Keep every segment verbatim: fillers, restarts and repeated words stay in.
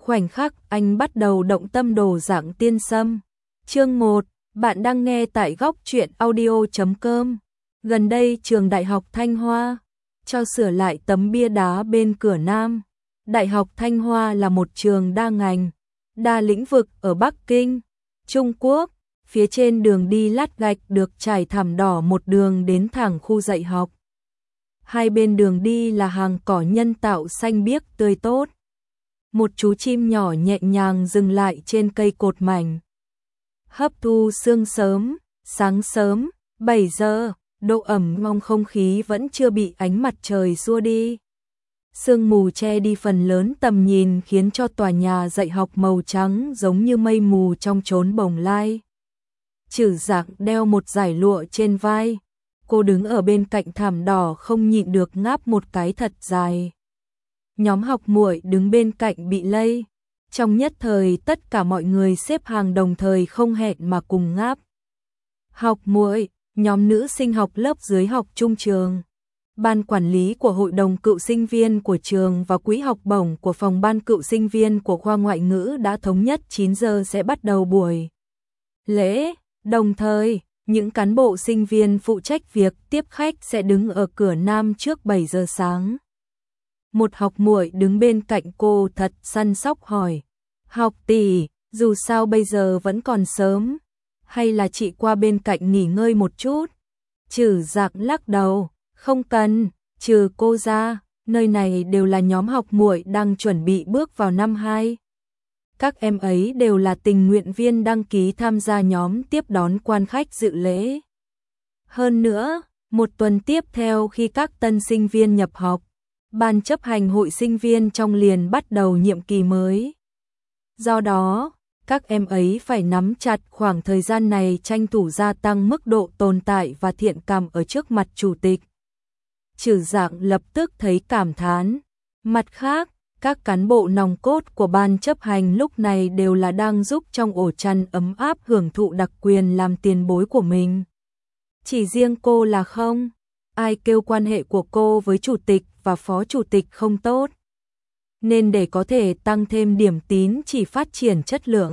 khoảnh khắc anh bắt đầu động tâm đồ dạng tiên sâm. Chương một, bạn đang nghe tại góc truyện audio chấm com. Gần đây trường Đại học Thanh Hoa cho sửa lại tấm bia đá bên cửa Nam. Đại học Thanh Hoa là một trường đa ngành, đa lĩnh vực ở Bắc Kinh, Trung Quốc. Phía trên đường đi lát gạch được trải thảm đỏ một đường đến thẳng khu dạy học. Hai bên đường đi là hàng cỏ nhân tạo xanh biếc tươi tốt. Một chú chim nhỏ nhẹ nhàng dừng lại trên cây cột mảnh. Hấp thu sương sớm, sáng sớm, bảy giờ, độ ẩm trong không khí vẫn chưa bị ánh mặt trời xua đi. Sương mù che đi phần lớn tầm nhìn khiến cho tòa nhà dạy học màu trắng giống như mây mù trong chốn bồng lai. Trử Dạng đeo một dải lụa trên vai. Cô đứng ở bên cạnh thảm đỏ không nhịn được ngáp một cái thật dài. Nhóm học muội đứng bên cạnh bị lây. Trong nhất thời tất cả mọi người xếp hàng đồng thời không hẹn mà cùng ngáp. Học muội, nhóm nữ sinh học lớp dưới học trung trường. Ban quản lý của hội đồng cựu sinh viên của trường và quỹ học bổng của phòng ban cựu sinh viên của khoa ngoại ngữ đã thống nhất chín giờ sẽ bắt đầu buổi lễ. Đồng thời, những cán bộ sinh viên phụ trách việc tiếp khách sẽ đứng ở cửa Nam trước bảy giờ sáng. Một học muội đứng bên cạnh cô thật săn sóc hỏi: "Học tỷ, dù sao bây giờ vẫn còn sớm, hay là chị qua bên cạnh nghỉ ngơi một chút?" Trử Dạng lắc đầu: "Không cần, trừ cô ra, nơi này đều là nhóm học muội đang chuẩn bị bước vào năm hai. Các em ấy đều là tình nguyện viên đăng ký tham gia nhóm tiếp đón quan khách dự lễ. Hơn nữa, một tuần tiếp theo khi các tân sinh viên nhập học, ban chấp hành hội sinh viên trong liền bắt đầu nhiệm kỳ mới. Do đó, các em ấy phải nắm chặt khoảng thời gian này tranh thủ gia tăng mức độ tồn tại và thiện cảm ở trước mặt chủ tịch." Trử Dạng lập tức thấy cảm thán. Mặt khác, các cán bộ nòng cốt của ban chấp hành lúc này đều là đang giúp trong ổ chăn ấm áp hưởng thụ đặc quyền làm tiền bối của mình. Chỉ riêng cô là không, ai kêu quan hệ của cô với chủ tịch và phó chủ tịch không tốt. Nên để có thể tăng thêm điểm tín chỉ phát triển chất lượng,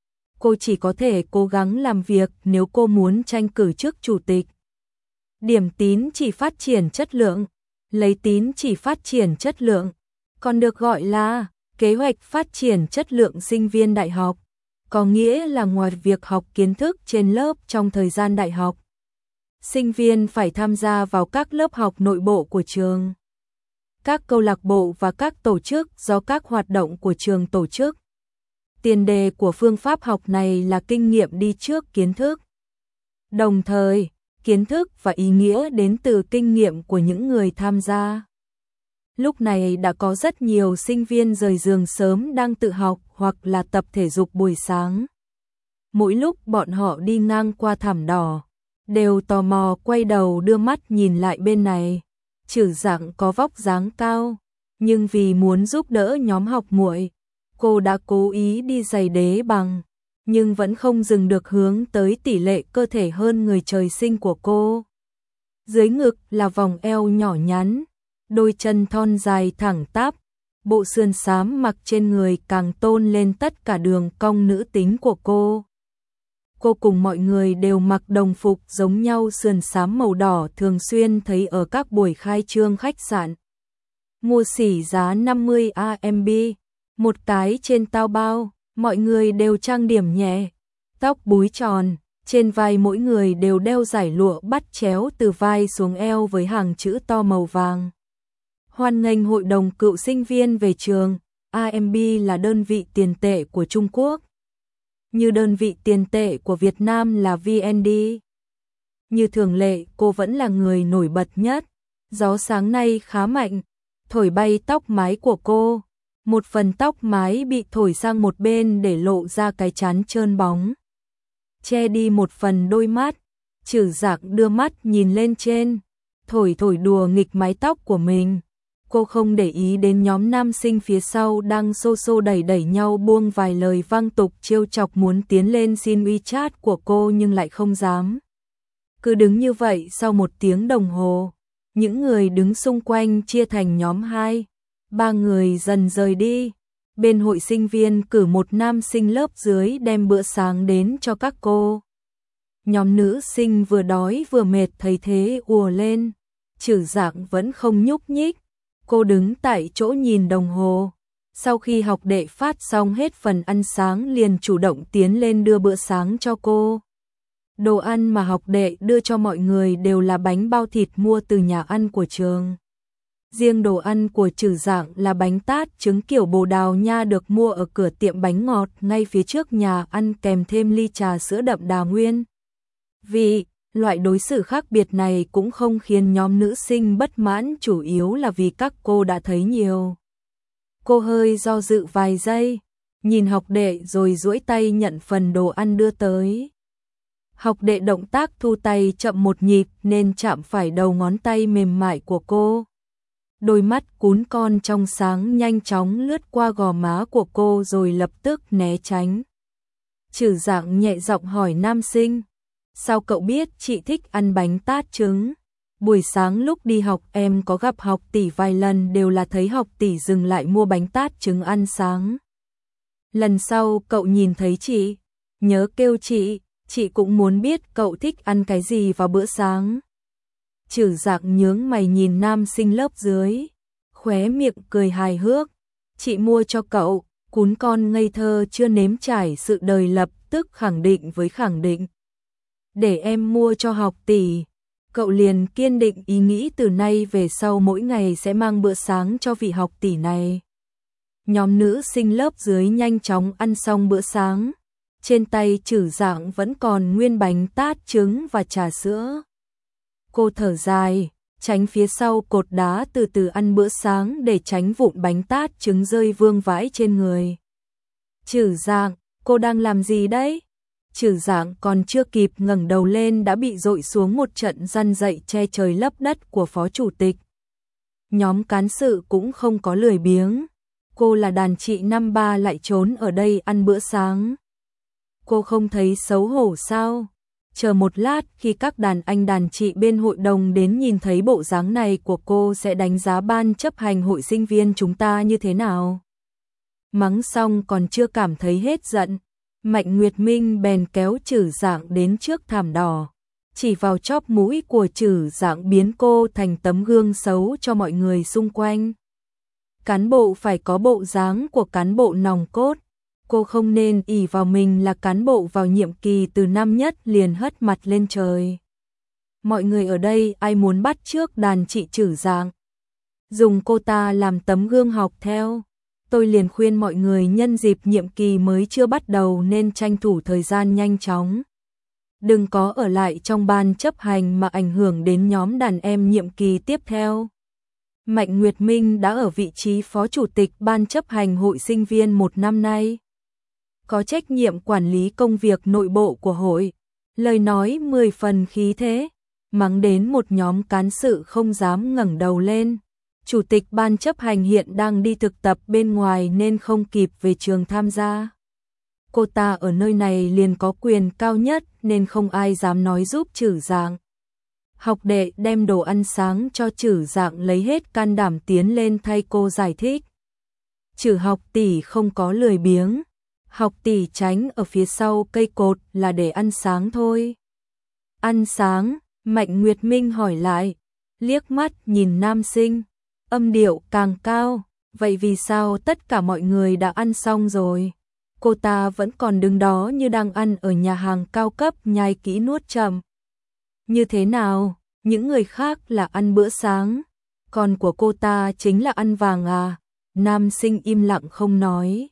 cô chỉ có thể cố gắng làm việc nếu cô muốn tranh cử chức chủ tịch. Điểm tín chỉ phát triển chất lượng, lấy tín chỉ phát triển chất lượng, còn được gọi là kế hoạch phát triển chất lượng sinh viên đại học, có nghĩa là ngoài việc học kiến thức trên lớp trong thời gian đại học, sinh viên phải tham gia vào các lớp học nội bộ của trường, các câu lạc bộ và các tổ chức do các hoạt động của trường tổ chức. Tiền đề của phương pháp học này là kinh nghiệm đi trước kiến thức. Đồng thời, kiến thức và ý nghĩa đến từ kinh nghiệm của những người tham gia. Lúc này đã có rất nhiều sinh viên rời giường sớm đang tự học hoặc là tập thể dục buổi sáng. Mỗi lúc bọn họ đi ngang qua thảm đỏ, đều tò mò quay đầu đưa mắt nhìn lại bên này. Trử Dạng có vóc dáng cao, nhưng vì muốn giúp đỡ nhóm học muội, cô đã cố ý đi giày đế bằng, nhưng vẫn không dừng được hướng tới tỷ lệ cơ thể hơn người trời sinh của cô. Dưới ngực là vòng eo nhỏ nhắn, đôi chân thon dài thẳng tắp, bộ sườn xám mặc trên người càng tôn lên tất cả đường cong nữ tính của cô. Cô cùng mọi người đều mặc đồng phục giống nhau sườn xám màu đỏ thường xuyên thấy ở các buổi khai trương khách sạn. Mua xỉ giá năm mươi a em bê, một cái trên Taobao, mọi người đều trang điểm nhẹ, tóc búi tròn, trên vai mỗi người đều đeo dải lụa bắt chéo từ vai xuống eo với hàng chữ to màu vàng. Hoan nghênh hội đồng cựu sinh viên về trường, a em bê là đơn vị tiền tệ của Trung Quốc. Như đơn vị tiền tệ của Việt Nam là vê en đê. Như thường lệ, cô vẫn là người nổi bật nhất. Gió sáng nay khá mạnh, thổi bay tóc mái của cô. Một phần tóc mái bị thổi sang một bên để lộ ra cái trán trơn bóng, che đi một phần đôi mắt. Trử Dạng đưa mắt nhìn lên trên, thổi thổi đùa nghịch mái tóc của mình. Cô không để ý đến nhóm nam sinh phía sau đang xô xô đẩy đẩy nhau buông vài lời văng tục trêu chọc muốn tiến lên xin WeChat của cô nhưng lại không dám. Cứ đứng như vậy sau một tiếng đồng hồ, những người đứng xung quanh chia thành nhóm hai, ba người dần rời đi. bên hội sinh viên cử một nam sinh lớp dưới đem bữa sáng đến cho các cô. Nhóm nữ sinh vừa đói vừa mệt thấy thế ùa lên, Trử Dạng vẫn không nhúc nhích, cô đứng tại chỗ nhìn đồng hồ. Sau khi học đệ phát xong hết phần ăn sáng liền chủ động tiến lên đưa bữa sáng cho cô. Đồ ăn mà học đệ đưa cho mọi người đều là bánh bao thịt mua từ nhà ăn của trường. Riêng đồ ăn của Trử Dạng là bánh tát trứng kiểu Bồ Đào Nha được mua ở cửa tiệm bánh ngọt ngay phía trước nhà ăn kèm thêm ly trà sữa đậm đà nguyên. Vì loại đối xử khác biệt này cũng không khiến nhóm nữ sinh bất mãn, chủ yếu là vì các cô đã thấy nhiều. Cô hơi do dự vài giây, nhìn học đệ rồi duỗi tay nhận phần đồ ăn đưa tới. Học đệ động tác thu tay chậm một nhịp nên chạm phải đầu ngón tay mềm mại của cô. Đôi mắt cún con trong sáng nhanh chóng lướt qua gò má của cô rồi lập tức né tránh. Trử Dạng nhẹ giọng hỏi nam sinh, sao cậu biết chị thích ăn bánh tát trứng? Buổi sáng lúc đi học em có gặp học tỷ vài lần, đều là thấy học tỷ dừng lại mua bánh tát trứng ăn sáng. Lần sau cậu nhìn thấy chị, nhớ kêu chị, chị cũng muốn biết cậu thích ăn cái gì vào bữa sáng. Trử Dạng nhướng mày nhìn nam sinh lớp dưới, khóe miệng cười hài hước, chị mua cho cậu. Cún con ngây thơ chưa nếm trải sự đời lập tức khẳng định với khẳng định. Để em mua cho học tỷ. Cậu liền kiên định ý nghĩ từ nay về sau mỗi ngày sẽ mang bữa sáng cho vị học tỷ này. Nhóm nữ sinh lớp dưới nhanh chóng ăn xong bữa sáng. Trên tay Trử Dạng vẫn còn nguyên bánh tát trứng và trà sữa. Cô thở dài, tránh phía sau cột đá từ từ ăn bữa sáng để tránh vụn bánh tát trứng rơi vương vãi trên người. Trử Dạng, cô đang làm gì đấy? Trử Dạng còn chưa kịp ngẩng đầu lên đã bị dội xuống một trận răn dậy che trời lấp đất của phó chủ tịch. Nhóm cán sự cũng không có lười biếng. Cô là đàn chị năm ba lại trốn ở đây ăn bữa sáng. Cô không thấy xấu hổ sao? Chờ một lát khi các đàn anh đàn chị bên hội đồng đến nhìn thấy bộ dáng này của cô sẽ đánh giá ban chấp hành hội sinh viên chúng ta như thế nào? Mắng xong còn chưa cảm thấy hết giận, Mạnh Nguyệt Minh bèn kéo Trử Dạng đến trước thảm đỏ, chỉ vào chóp mũi của Trử Dạng biến cô thành tấm gương xấu cho mọi người xung quanh. Cán bộ phải có bộ dáng của cán bộ nòng cốt, cô không nên ỷ vào mình là cán bộ vào nhiệm kỳ từ năm nhất liền hất mặt lên trời. Mọi người ở đây ai muốn bắt chước đàn chị Trử Dạng, dùng cô ta làm tấm gương học theo. Tôi liền khuyên mọi người nhân dịp nhiệm kỳ mới chưa bắt đầu nên tranh thủ thời gian nhanh chóng. Đừng có ở lại trong ban chấp hành mà ảnh hưởng đến nhóm đàn em nhiệm kỳ tiếp theo. Mạnh Nguyệt Minh đã ở vị trí phó chủ tịch ban chấp hành hội sinh viên một năm nay. Có trách nhiệm quản lý công việc nội bộ của hội. Lời nói mười phần khí thế, mắng đến một nhóm cán sự không dám ngẩng đầu lên. Chủ tịch ban chấp hành hiện đang đi thực tập bên ngoài nên không kịp về trường tham gia. Cô ta ở nơi này liền có quyền cao nhất nên không ai dám nói giúp Trử Dạng. Học đệ đem đồ ăn sáng cho Trử Dạng lấy hết can đảm tiến lên thay cô giải thích. Trử học tỷ không có lười biếng. Học tỷ tránh ở phía sau cây cột là để ăn sáng thôi. Ăn sáng? Mạnh Nguyệt Minh hỏi lại, liếc mắt nhìn nam sinh. Âm điệu càng cao, vậy vì sao tất cả mọi người đã ăn xong rồi? Cô ta vẫn còn đứng đó như đang ăn ở nhà hàng cao cấp nhai kỹ nuốt chậm. Như thế nào? Những người khác là ăn bữa sáng, còn của cô ta chính là ăn vàng à? Nam sinh im lặng không nói.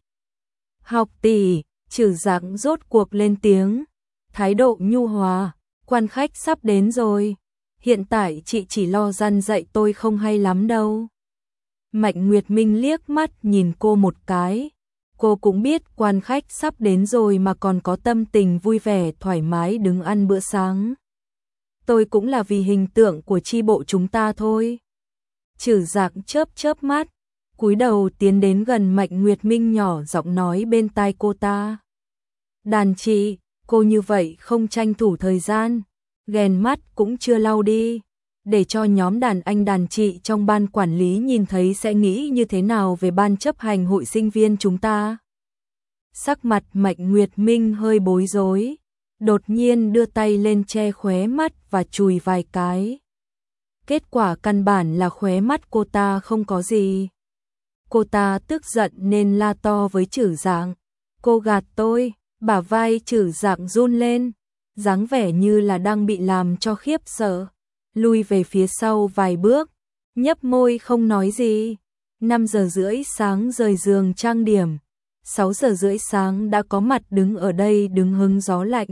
Học tỷ, Trử Dạng rốt cuộc lên tiếng, thái độ nhu hòa, quan khách sắp đến rồi. Hiện tại chị chỉ lo răn dạy tôi không hay lắm đâu. Mạnh Nguyệt Minh liếc mắt nhìn cô một cái. Cô cũng biết quan khách sắp đến rồi mà còn có tâm tình vui vẻ thoải mái đứng ăn bữa sáng. Tôi cũng là vì hình tượng của chi bộ chúng ta thôi. Trử Dạng chớp chớp mắt, cúi đầu tiến đến gần Mạnh Nguyệt Minh nhỏ giọng nói bên tai cô ta. Đàn chị, cô như vậy không tranh thủ thời gian, ghèn mắt cũng chưa lau đi. để cho nhóm đàn anh đàn chị trong ban quản lý nhìn thấy sẽ nghĩ như thế nào về ban chấp hành hội sinh viên chúng ta. Sắc mặt Mạnh Nguyệt Minh hơi bối rối, đột nhiên đưa tay lên che khóe mắt và chùi vài cái. Kết quả căn bản là khóe mắt cô ta không có gì. Cô ta tức giận nên la to với Trử Dạng. Cô gạt tôi, bả vai Trử Dạng run lên, dáng vẻ như là đang bị làm cho khiếp sợ. Lui về phía sau vài bước, nhấp môi không nói gì. năm giờ rưỡi sáng rời giường trang điểm, sáu giờ rưỡi sáng đã có mặt đứng ở đây đứng hứng gió lạnh.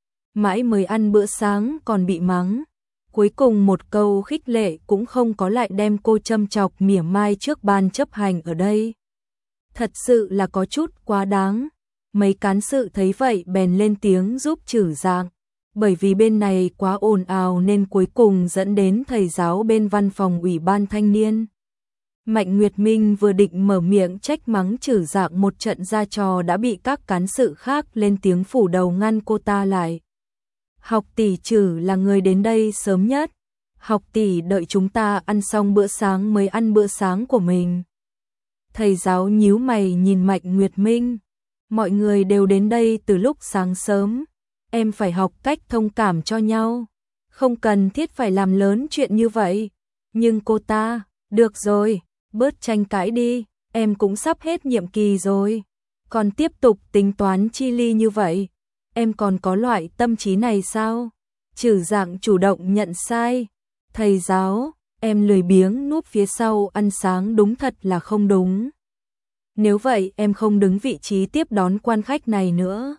Mãi mới ăn bữa sáng còn bị mắng. Cuối cùng một câu khích lệ cũng không có lại đem cô châm chọc mỉa mai trước ban chấp hành ở đây. Thật sự là có chút quá đáng. Mấy cán sự thấy vậy bèn lên tiếng giúp Trử Dạng. Bởi vì bên này quá ồn ào nên cuối cùng dẫn đến thầy giáo bên văn phòng ủy ban thanh niên. Mạnh Nguyệt Minh vừa định mở miệng trách mắng Trử Dạng một trận ra trò đã bị các cán sự khác lên tiếng phủ đầu ngăn cô ta lại. Học tỷ Trử là người đến đây sớm nhất. Học tỷ đợi chúng ta ăn xong bữa sáng mới ăn bữa sáng của mình. Thầy giáo nhíu mày nhìn Mạnh Nguyệt Minh. Mọi người đều đến đây từ lúc sáng sớm. Em phải học cách thông cảm cho nhau. Không cần thiết phải làm lớn chuyện như vậy. Nhưng cô ta, được rồi, bớt tranh cãi đi. Em cũng sắp hết nhiệm kỳ rồi. Còn tiếp tục tính toán chi ly như vậy. Em còn có loại tâm trí này sao? Trử Dạng chủ động nhận sai. Thầy giáo, em lười biếng núp phía sau ăn sáng đúng thật là không đúng. Nếu vậy em không đứng vị trí tiếp đón quan khách này nữa.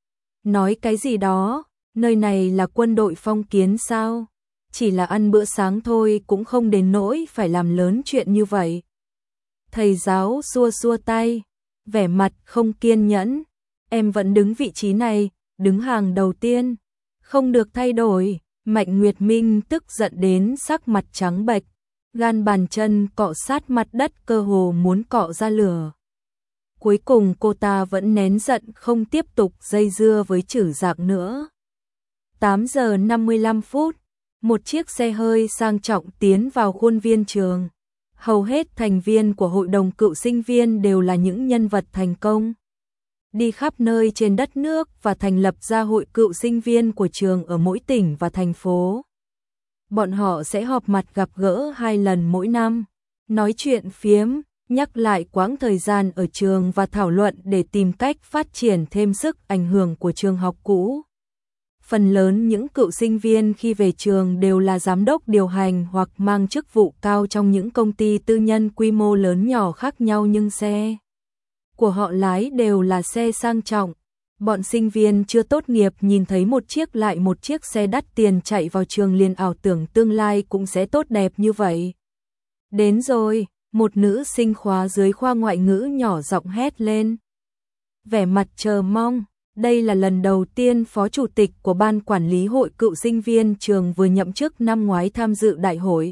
Nói cái gì đó, nơi này là quân đội phong kiến sao? Chỉ là ăn bữa sáng thôi cũng không đến nỗi phải làm lớn chuyện như vậy. Thầy giáo xua xua tay, vẻ mặt không kiên nhẫn. Em vẫn đứng vị trí này, đứng hàng đầu tiên, không được thay đổi. Mạnh Nguyệt Minh tức giận đến sắc mặt trắng bệch, gan bàn chân cọ sát mặt đất cơ hồ muốn cọ ra lửa. Cuối cùng cô ta vẫn nén giận không tiếp tục dây dưa với Trử Dạng nữa. tám giờ năm mươi lăm phút, một chiếc xe hơi sang trọng tiến vào khuôn viên trường. Hầu hết thành viên của hội đồng cựu sinh viên đều là những nhân vật thành công. Đi khắp nơi trên đất nước và thành lập ra hội cựu sinh viên của trường ở mỗi tỉnh và thành phố. Bọn họ sẽ họp mặt gặp gỡ hai lần mỗi năm, nói chuyện phiếm, nhắc lại quãng thời gian ở trường và thảo luận để tìm cách phát triển thêm sức ảnh hưởng của trường học cũ. Phần lớn những cựu sinh viên khi về trường đều là giám đốc điều hành hoặc mang chức vụ cao trong những công ty tư nhân quy mô lớn nhỏ khác nhau, nhưng xe của họ lái đều là xe sang trọng. Bọn sinh viên chưa tốt nghiệp nhìn thấy một chiếc lại một chiếc xe đắt tiền chạy vào trường liền ảo tưởng tương lai cũng sẽ tốt đẹp như vậy. Đến rồi, một nữ sinh khóa dưới khoa ngoại ngữ nhỏ giọng hét lên. Vẻ mặt chờ mong, đây là lần đầu tiên phó chủ tịch của ban quản lý hội cựu sinh viên trường vừa nhậm chức năm ngoái tham dự đại hội.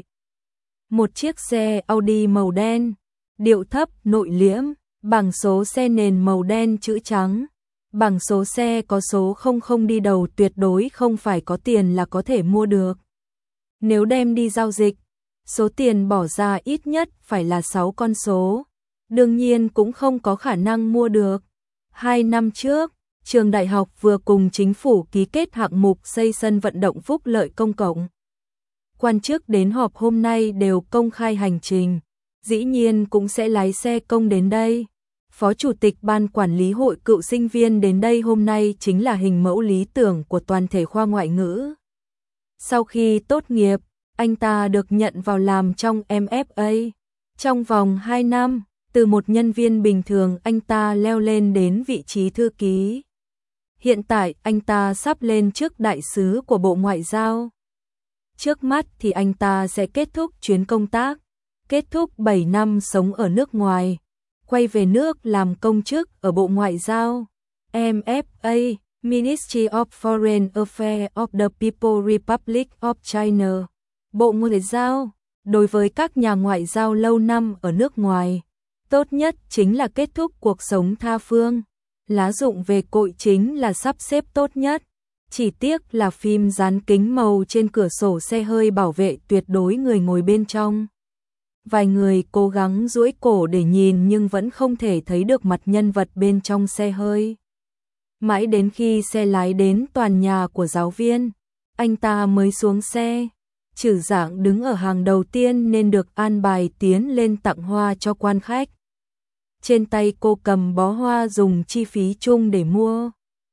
Một chiếc xe Audi màu đen, điệu thấp, nội liễm, bảng số xe nền màu đen chữ trắng. Bảng số xe có số không không đi đầu, tuyệt đối không phải có tiền là có thể mua được. Nếu đem đi giao dịch, số tiền bỏ ra ít nhất phải là sáu con số. Đương nhiên cũng không có khả năng mua được. Hai năm trước, trường đại học vừa cùng chính phủ ký kết hạng mục xây sân vận động phúc lợi công cộng. Quan chức đến họp hôm nay đều công khai hành trình, dĩ nhiên cũng sẽ lái xe công đến đây. Phó chủ tịch ban quản lý hội cựu sinh viên đến đây hôm nay chính là hình mẫu lý tưởng của toàn thể khoa ngoại ngữ. Sau khi tốt nghiệp, anh ta được nhận vào làm trong em ép a. Trong vòng hai năm, từ một nhân viên bình thường anh ta leo lên đến vị trí thư ký. Hiện tại anh ta sắp lên chức đại sứ của Bộ Ngoại giao. Trước mắt thì anh ta sẽ kết thúc chuyến công tác, kết thúc bảy năm sống ở nước ngoài, quay về nước làm công chức ở Bộ Ngoại giao. em ép a, Ministry of Foreign Affairs of the People's Republic of China. Bộ Ngoại giao, đối với các nhà ngoại giao lâu năm ở nước ngoài, tốt nhất chính là kết thúc cuộc sống tha phương. Lá dụng về cội chính là sắp xếp tốt nhất. Chỉ tiếc là phim dán kính màu trên cửa sổ xe hơi bảo vệ tuyệt đối người ngồi bên trong. Vài người cố gắng duỗi cổ để nhìn nhưng vẫn không thể thấy được mặt nhân vật bên trong xe hơi. Mãi đến khi xe lái đến tòa nhà của giáo viên, anh ta mới xuống xe. Trử Dạng đứng ở hàng đầu tiên nên được an bài tiến lên tặng hoa cho quan khách. Trên tay cô cầm bó hoa dùng chi phí chung để mua.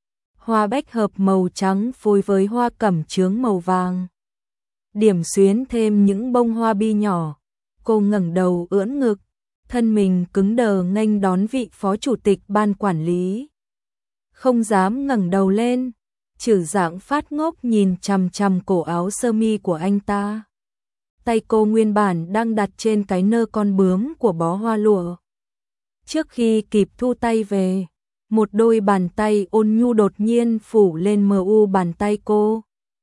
Hoa bách hợp màu trắng phối với hoa cẩm chướng màu vàng. Điểm xuyến thêm những bông hoa bi nhỏ. Cô ngẩng đầu ưỡn ngực, thân mình cứng đờ nghênh đón vị phó chủ tịch ban quản lý. Không dám ngẩng đầu lên, Trử Dạng phát ngốc nhìn chằm chằm cổ áo sơ mi của anh ta. Tay cô nguyên bản đang đặt trên cái nơ con bướm của bó hoa lụa. Trước khi kịp thu tay về, một đôi bàn tay ôn nhu đột nhiên phủ lên mờ u bàn tay cô.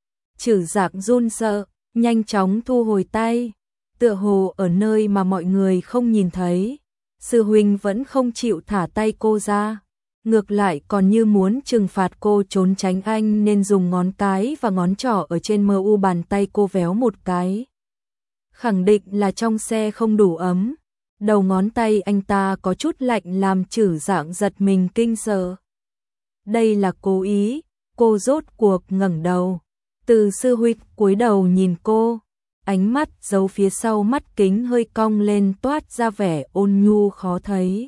Trử Dạng run sợ, nhanh chóng thu hồi tay, tựa hồ ở nơi mà mọi người không nhìn thấy. Sư huynh vẫn không chịu thả tay cô ra, ngược lại còn như muốn trừng phạt cô trốn tránh anh nên dùng ngón cái và ngón trỏ ở trên mờ u bàn tay cô véo một cái. Khẳng định là trong xe không đủ ấm. Đầu ngón tay anh ta có chút lạnh làm Trử Dạng giật mình kinh sợ. Đây là cố ý, cô rốt cuộc ngẩng đầu. Từ sư huynh cúi đầu nhìn cô, ánh mắt giấu phía sau mắt kính hơi cong lên toát ra vẻ ôn nhu khó thấy.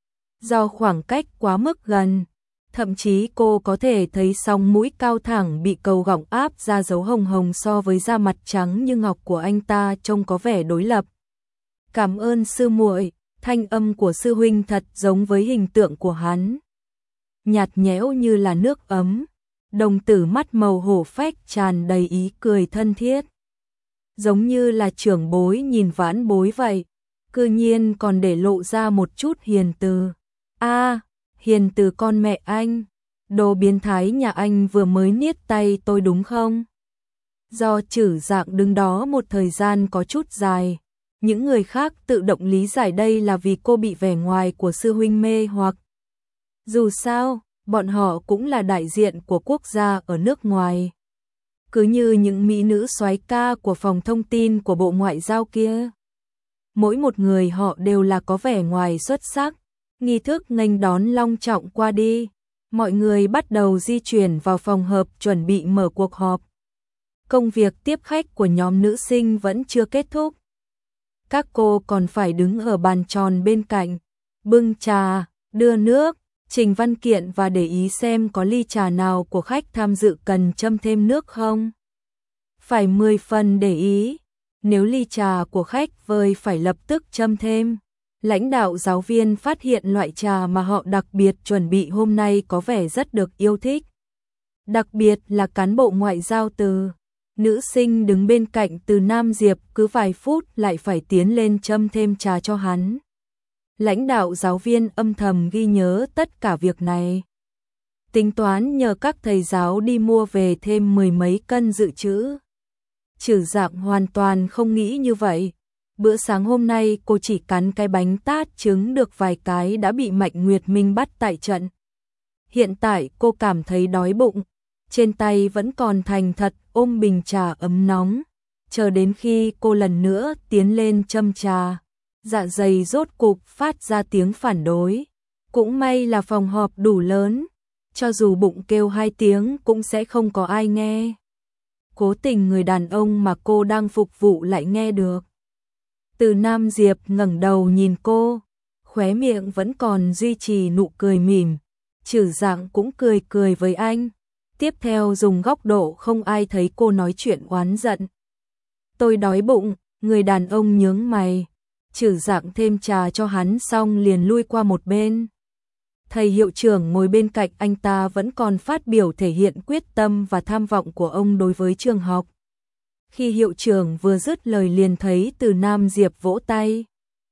Do khoảng cách quá mức gần, thậm chí cô có thể thấy song mũi cao thẳng bị cầu gọng áp ra dấu hồng hồng so với da mặt trắng như ngọc của anh ta trông có vẻ đối lập. Cảm ơn sư muội, thanh âm của sư huynh thật giống với hình tượng của hắn. Nhạt nhẽo như là nước ấm, đồng tử mắt màu hổ phách tràn đầy ý cười thân thiết. Giống như là trưởng bối nhìn vãn bối vậy, cư nhiên còn để lộ ra một chút hiền từ. A, à, hiền từ con mẹ anh, đồ biến thái nhà anh vừa mới niết tay tôi đúng không? Do Trử Dạng đứng đó một thời gian có chút dài, những người khác tự động lý giải đây là vì cô bị vẻ ngoài của sư huynh mê hoặc. Dù sao, bọn họ cũng là đại diện của quốc gia ở nước ngoài. Cứ như những mỹ nữ soái ca của phòng thông tin của Bộ Ngoại giao kia. Mỗi một người họ đều là có vẻ ngoài xuất sắc. Nghi thức nghênh đón long trọng qua đi. Mọi người bắt đầu di chuyển vào phòng họp chuẩn bị mở cuộc họp. Công việc tiếp khách của nhóm nữ sinh vẫn chưa kết thúc. Các cô còn phải đứng ở bàn tròn bên cạnh, bưng trà, đưa nước, trình văn kiện và để ý xem có ly trà nào của khách tham dự cần châm thêm nước không. Phải mười phần để ý, nếu ly trà của khách vơi phải lập tức châm thêm. Lãnh đạo giáo viên phát hiện loại trà mà họ đặc biệt chuẩn bị hôm nay có vẻ rất được yêu thích. Đặc biệt là cán bộ ngoại giao Từ. Nữ sinh đứng bên cạnh Từ Nam Diệp cứ vài phút lại phải tiến lên châm thêm trà cho hắn. Lãnh đạo giáo viên âm thầm ghi nhớ tất cả việc này. Tính toán nhờ các thầy giáo đi mua về thêm mười mấy cân dự trữ. Trử Dạng hoàn toàn không nghĩ như vậy. Bữa sáng hôm nay cô chỉ cắn cái bánh tát trứng được vài cái đã bị Mạnh Nguyệt Minh bắt tại trận. Hiện tại cô cảm thấy đói bụng, trên tay vẫn còn thành thật ôm bình trà ấm nóng, chờ đến khi cô lần nữa tiến lên châm trà, dạ dày rốt cục phát ra tiếng phản đối. Cũng may là phòng họp đủ lớn, cho dù bụng kêu hai tiếng cũng sẽ không có ai nghe. Cố tình người đàn ông mà cô đang phục vụ lại nghe được. Từ Nam Diệp ngẩng đầu nhìn cô, khóe miệng vẫn còn duy trì nụ cười mỉm. Trử Dạng cũng cười cười với anh. Tiếp theo dùng góc độ không ai thấy cô nói chuyện oán giận. Tôi đói bụng, người đàn ông nhướng mày. Trử Dạng thêm trà cho hắn xong liền lui qua một bên. Thầy hiệu trưởng ngồi bên cạnh anh ta vẫn còn phát biểu thể hiện quyết tâm và tham vọng của ông đối với trường học. Khi hiệu trưởng vừa dứt lời liền thấy Từ Nam Diệp vỗ tay.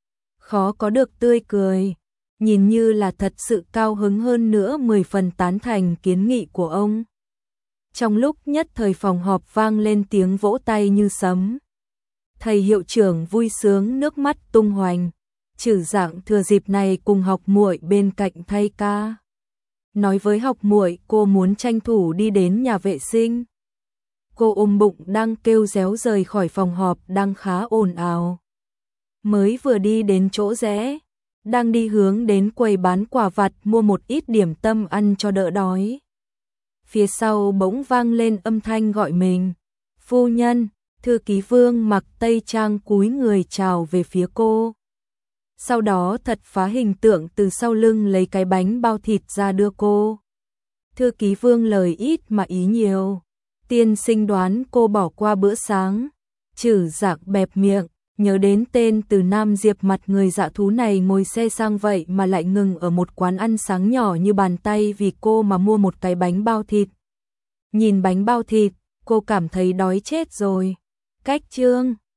Khó có được tươi cười, nhìn như là thật sự cao hứng hơn nữa mười phần tán thành kiến nghị của ông. Trong lúc nhất thời phòng họp vang lên tiếng vỗ tay như sấm. Thầy hiệu trưởng vui sướng nước mắt tung hoành. Trử Dạng thừa dịp này cùng học muội bên cạnh thay ca. nói với học muội cô muốn tranh thủ đi đến nhà vệ sinh. Cô ôm bụng đang kêu réo rời khỏi phòng họp đang khá ồn ào. Mới vừa đi đến chỗ rẽ, đang đi hướng đến quầy bán quà vặt mua một ít điểm tâm ăn cho đỡ đói. Phía sau bỗng vang lên âm thanh gọi mình. Phu nhân, thư ký Vương mặc tây trang cúi người chào về phía cô. Sau đó thật phá hình tượng từ sau lưng lấy cái bánh bao thịt ra đưa cô. Thư ký Vương lời ít mà ý nhiều. Tiên sinh đoán cô bỏ qua bữa sáng. Trử Dạc bẹp miệng, nhớ đến tên Từ Nam Diệp mặt người dạ thú này ngồi xe sang vậy mà lại ngừng ở một quán ăn sáng nhỏ như bàn tay vì cô mà mua một cái bánh bao thịt. Nhìn bánh bao thịt, cô cảm thấy đói chết rồi. Cách chương